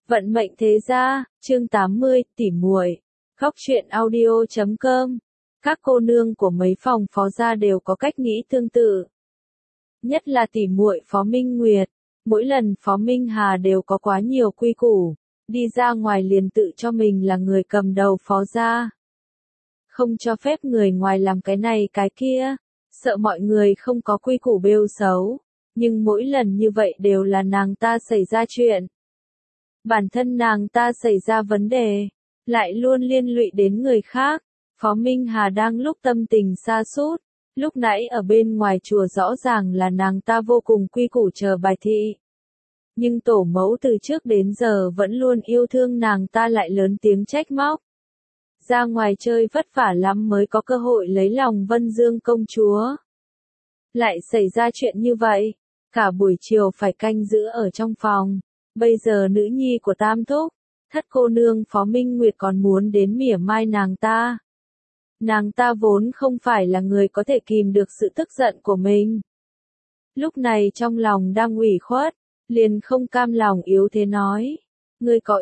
Vận mệnh thế gia, chương 80, tỉ muội. Góc truyện audio.com. Các cô nương của mấy phòng phó gia đều có cách nghĩ tương tự. Nhất là tỉ muội Phó Minh Nguyệt, mỗi lần Phó Minh Hà đều có quá nhiều quy củ, đi ra ngoài liền tự cho mình là người cầm đầu phó gia. Không cho phép người ngoài làm cái này cái kia, sợ mọi người không có quy củ bêu xấu, nhưng mỗi lần như vậy đều là nàng ta xảy ra chuyện. Bản thân nàng ta xảy ra vấn đề, lại luôn liên lụy đến người khác. Phó Minh Hà đang lúc tâm tình sa sút, lúc nãy ở bên ngoài chùa rõ ràng là nàng ta vô cùng quy củ chờ bài thị. Nhưng tổ mẫu từ trước đến giờ vẫn luôn yêu thương nàng ta lại lớn tiếng trách móc. Ra ngoài chơi vất vả lắm mới có cơ hội lấy lòng Vân Dương công chúa. Lại xảy ra chuyện như vậy, cả buổi chiều phải canh giữ ở trong phòng. Bây giờ nữ nhi của Tam Thúc, thất cô nương Phó Minh Nguyệt còn muốn đến mỉa mai nàng ta. Nàng ta vốn không phải là người có thể kìm được sự tức giận của mình. Lúc này trong lòng đang ủy khuất, liền không cam lòng yếu thế nói. Ngươi có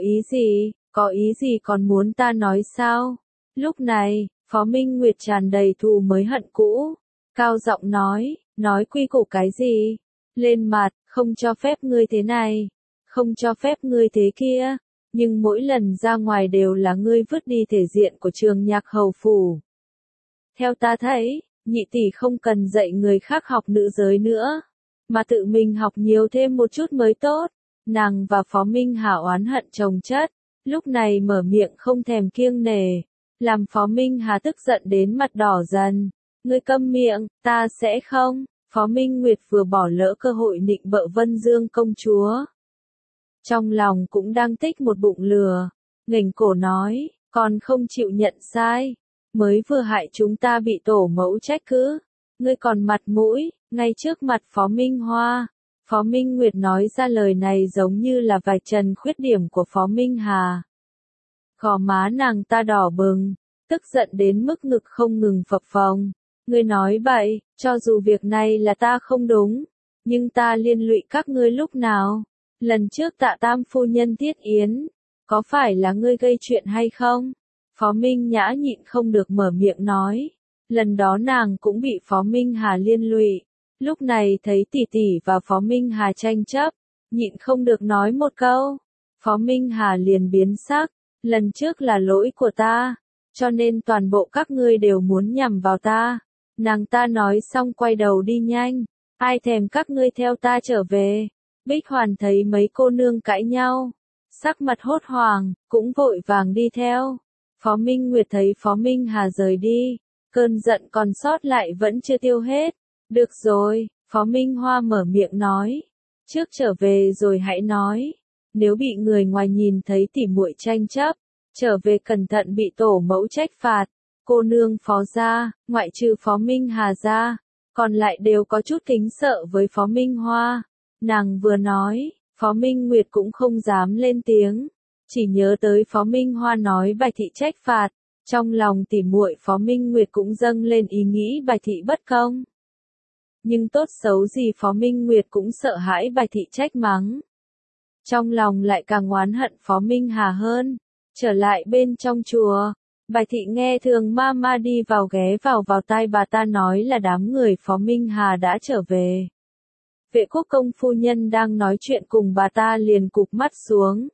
ý gì còn muốn ta nói sao? Lúc này, Phó Minh Nguyệt tràn đầy thù mới hận cũ. Cao giọng nói quy củ cái gì? Lên mặt, không cho phép ngươi thế này. Không cho phép ngươi thế kia, nhưng mỗi lần ra ngoài đều là ngươi vứt đi thể diện của Trường Nhạc hầu phủ. Theo ta thấy, nhị tỷ không cần dạy người khác học nữ giới nữa, mà tự mình học nhiều thêm một chút mới tốt. Nàng và Phó Minh Hà oán hận chồng chất, lúc này mở miệng không thèm kiêng nể, làm Phó Minh Hà tức giận đến mặt đỏ dần. Ngươi câm miệng, ta sẽ không. Phó Minh Nguyệt vừa bỏ lỡ cơ hội nịnh bợ Vân Dương công chúa. Trong lòng cũng đang tích một bụng lửa, nghềnh cổ nói, còn không chịu nhận sai, mới vừa hại chúng ta bị tổ mẫu trách cứ, ngươi còn mặt mũi, ngay trước mặt Phó Minh Hoa. Phó Minh Nguyệt nói ra lời này giống như là vạch trần khuyết điểm của Phó Minh Hà. Gò má nàng ta đỏ bừng, tức giận đến mức ngực không ngừng phập phồng. Ngươi nói bậy, cho dù việc này là ta không đúng, nhưng ta liên lụy các ngươi lúc nào? Lần trước Tạ Tam phu nhân tiết yến, có phải là ngươi gây chuyện hay không? Phó Minh Nhã nhịn không được mở miệng nói. Lần đó nàng cũng bị Phó Minh Hà liên lụy. Lúc này thấy tỷ tỷ và Phó Minh Hà tranh chấp, nhịn không được nói một câu. Phó Minh Hà liền biến sắc. Lần trước là lỗi của ta, cho nên toàn bộ các ngươi đều muốn nhằm vào ta. Nàng ta nói xong quay đầu đi nhanh. Ai thèm các ngươi theo ta trở về. Bích Hoàn thấy mấy cô nương cãi nhau, sắc mặt hốt hoảng, cũng vội vàng đi theo. Phó Minh Nguyệt thấy Phó Minh Hà rời đi, cơn giận còn sót lại vẫn chưa tiêu hết. Được rồi, Phó Minh Hoa mở miệng nói, trước trở về rồi hãy nói, nếu bị người ngoài nhìn thấy tỉ muội tranh chấp, trở về cẩn thận bị tổ mẫu trách phạt. Cô nương Phó gia, ngoại trừ Phó Minh Hà ra, còn lại đều có chút kính sợ với Phó Minh Hoa. Nàng vừa nói, Phó Minh Nguyệt cũng không dám lên tiếng, chỉ nhớ tới Phó Minh Hoa nói bài thị trách phạt, trong lòng tỉ muội Phó Minh Nguyệt cũng dâng lên ý nghĩ bài thị bất công. Nhưng tốt xấu gì Phó Minh Nguyệt cũng sợ hãi bài thị trách mắng. Trong lòng lại càng oán hận Phó Minh Hà hơn. Trở lại bên trong chùa, bài thị nghe Thường Mama đi vào ghé vào tai bà ta nói là đám người Phó Minh Hà đã trở về. Vệ quốc công phu nhân đang nói chuyện cùng bà ta liền cụp mắt xuống.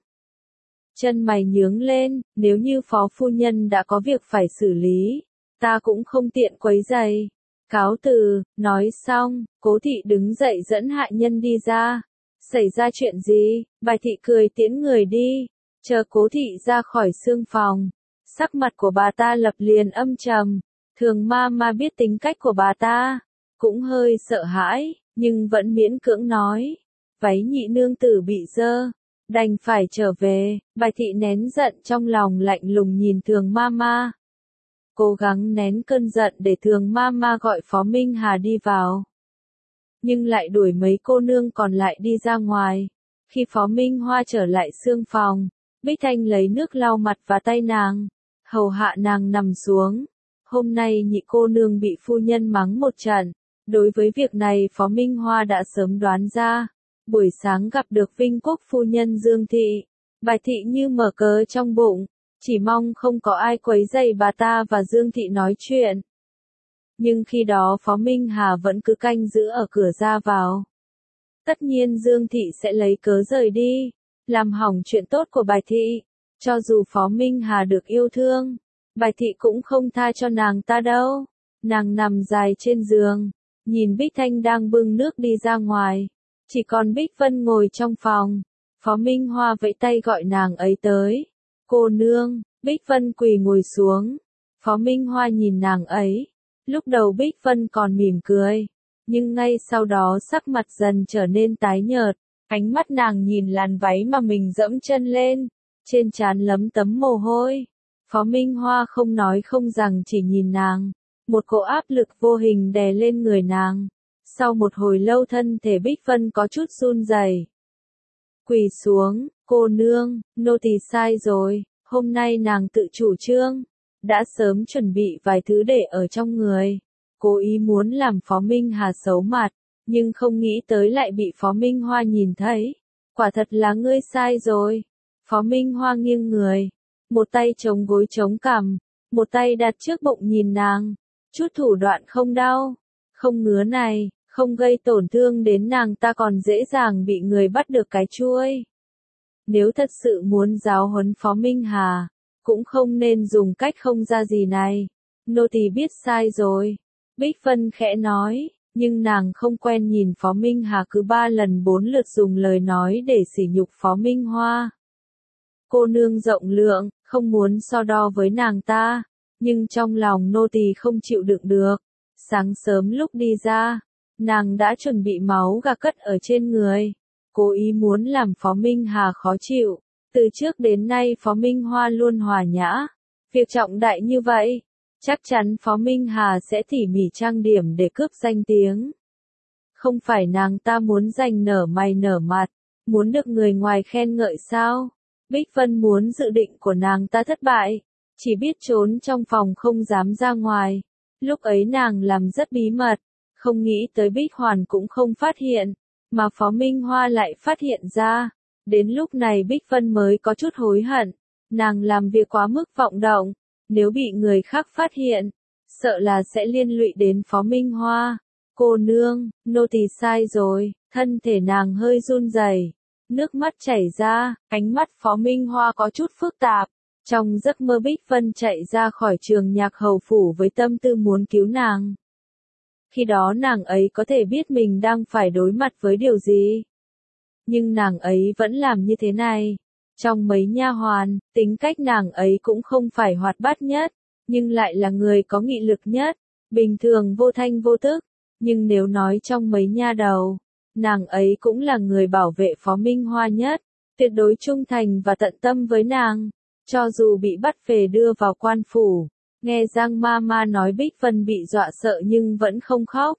Chân mày nhướng lên, nếu như Phó phu nhân đã có việc phải xử lý, ta cũng không tiện quấy rầy. Cáo từ, nói xong, Cố thị đứng dậy dẫn hạ nhân đi ra. Xảy ra chuyện gì? Bài thị cười tiễn người đi. Chờ Cố thị ra khỏi xương phòng, sắc mặt của bà ta lập liền âm trầm. Thường Mama biết tính cách của bà ta, cũng hơi sợ hãi. Nhưng vẫn miễn cưỡng nói, váy nhị nương tử bị dơ, đành phải trở về. Bài thị nén giận trong lòng lạnh lùng nhìn Thường Mama, cố gắng nén cơn giận để Thường Mama gọi Phó Minh Hà đi vào, nhưng lại đuổi mấy cô nương còn lại đi ra ngoài. Khi Phó Minh Hoa trở lại xương phòng, Bích Thanh lấy nước lau mặt và tay nàng, hầu hạ nàng nằm xuống. Hôm nay nhị cô nương bị phu nhân mắng một trận. Đối với việc này Phó Minh Hoa đã sớm đoán ra. Buổi sáng gặp được Vinh Quốc phu nhân Dương Thị, Bạch thị như mở cớ trong bụng, chỉ mong không có ai quấy rầy bà ta và Dương thị nói chuyện. Nhưng khi đó Phó Minh Hà vẫn cứ canh giữ ở cửa ra vào. Tất nhiên Dương thị sẽ lấy cớ rời đi, làm hỏng chuyện tốt của Bạch thị. Cho dù Phó Minh Hà được yêu thương, Bạch thị cũng không tha cho nàng ta đâu. Nàng nằm dài trên giường, nhìn Bích Thanh đang bưng nước đi ra ngoài. Chỉ còn Bích Vân ngồi trong phòng. Phó Minh Hoa vẫy tay gọi nàng ấy tới. Cô nương, Bích Vân quỳ ngồi xuống. Phó Minh Hoa nhìn nàng ấy. Lúc đầu Bích Vân còn mỉm cười, nhưng ngay sau đó sắc mặt dần trở nên tái nhợt. Ánh mắt nàng nhìn làn váy mà mình dẫm chân lên, trên trán lấm tấm mồ hôi. Phó Minh Hoa không nói không rằng chỉ nhìn nàng. Một cỗ áp lực vô hình đè lên người nàng. Sau một hồi lâu thân thể Bích Vân có chút run rẩy. Quỳ xuống, cô nương, nô tỳ sai rồi, hôm nay nàng tự chủ trương. Đã sớm chuẩn bị vài thứ để ở trong người. Cố ý muốn làm Phó Minh Hà xấu mặt, nhưng không nghĩ tới lại bị Phó Minh Hoa nhìn thấy. Quả thật là ngươi sai rồi. Phó Minh Hoa nghiêng người, một tay chống gối chống cằm, một tay đặt trước bụng nhìn nàng. Chút thủ đoạn không đau, không ngứa này, không gây tổn thương đến nàng ta còn dễ dàng bị người bắt được cái chuôi. Nếu thật sự muốn giáo huấn Phó Minh Hà, cũng không nên dùng cách không ra gì này. Nô tỳ biết sai rồi. Bích Vân khẽ nói, nhưng nàng không quen nhìn Phó Minh Hà cứ 3 lần 4 lượt dùng lời nói để sỉ nhục Phó Minh Hoa. Cô nương rộng lượng, không muốn so đo với nàng ta, nhưng trong lòng nô tỳ không chịu đựng được. Sáng sớm lúc đi ra, nàng đã chuẩn bị máu gà cất ở trên người, cố ý muốn làm Phó Minh Hà khó chịu. Từ trước đến nay Phó Minh Hoa luôn hòa nhã. Việc trọng đại như vậy, chắc chắn Phó Minh Hà sẽ tỉ mỉ trang điểm để cướp danh tiếng. Không phải nàng ta muốn giành nở mày nở mặt, muốn được người ngoài khen ngợi sao? Bích Vân muốn dự định của nàng ta thất bại, chỉ biết trốn trong phòng không dám ra ngoài. Lúc ấy nàng làm rất bí mật, không nghĩ tới Bích Hoàn cũng không phát hiện, mà Phó Minh Hoa lại phát hiện ra. Đến lúc này Bích Vân mới có chút hối hận, nàng làm việc quá mức vọng động, nếu bị người khác phát hiện, sợ là sẽ liên lụy đến Phó Minh Hoa. Cô nương, nô tỳ sai rồi, thân thể nàng hơi run rẩy, nước mắt chảy ra, ánh mắt Phó Minh Hoa có chút phức tạp. Trong giấc mơ Bích Vân chạy ra khỏi trường nhạc hầu phủ với tâm tư muốn cứu nàng. Khi đó nàng ấy có thể biết mình đang phải đối mặt với điều gì. Nhưng nàng ấy vẫn làm như thế này. Trong mấy nha hoàn, tính cách nàng ấy cũng không phải hoạt bát nhất, nhưng lại là người có nghị lực nhất, bình thường vô thanh vô tức. Nhưng nếu nói trong mấy nha đầu, nàng ấy cũng là người bảo vệ Phó Minh Hoa nhất, tuyệt đối trung thành và tận tâm với nàng. Cho dù bị bắt về đưa vào quan phủ, nghe Giang Ma nói Bích Vân bị dọa sợ nhưng vẫn không khóc.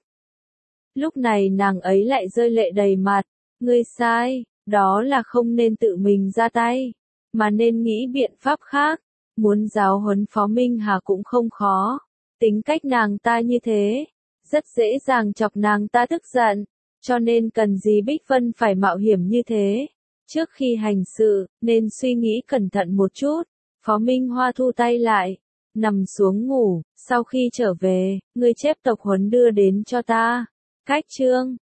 Lúc này nàng ấy lại rơi lệ đầy mặt. Ngươi sai, đó là không nên tự mình ra tay, mà nên nghĩ biện pháp khác. Muốn giáo huấn Phó Minh Hà cũng không khó. Tính cách nàng ta như thế, rất dễ dàng chọc nàng ta tức giận, cho nên cần gì Bích Vân phải mạo hiểm như thế. Trước khi hành sự, nên suy nghĩ cẩn thận một chút. Phó Minh Hoa thu tay lại, nằm xuống ngủ. Sau khi trở về, ngươi chép tập huấn đưa đến cho ta. Cách chương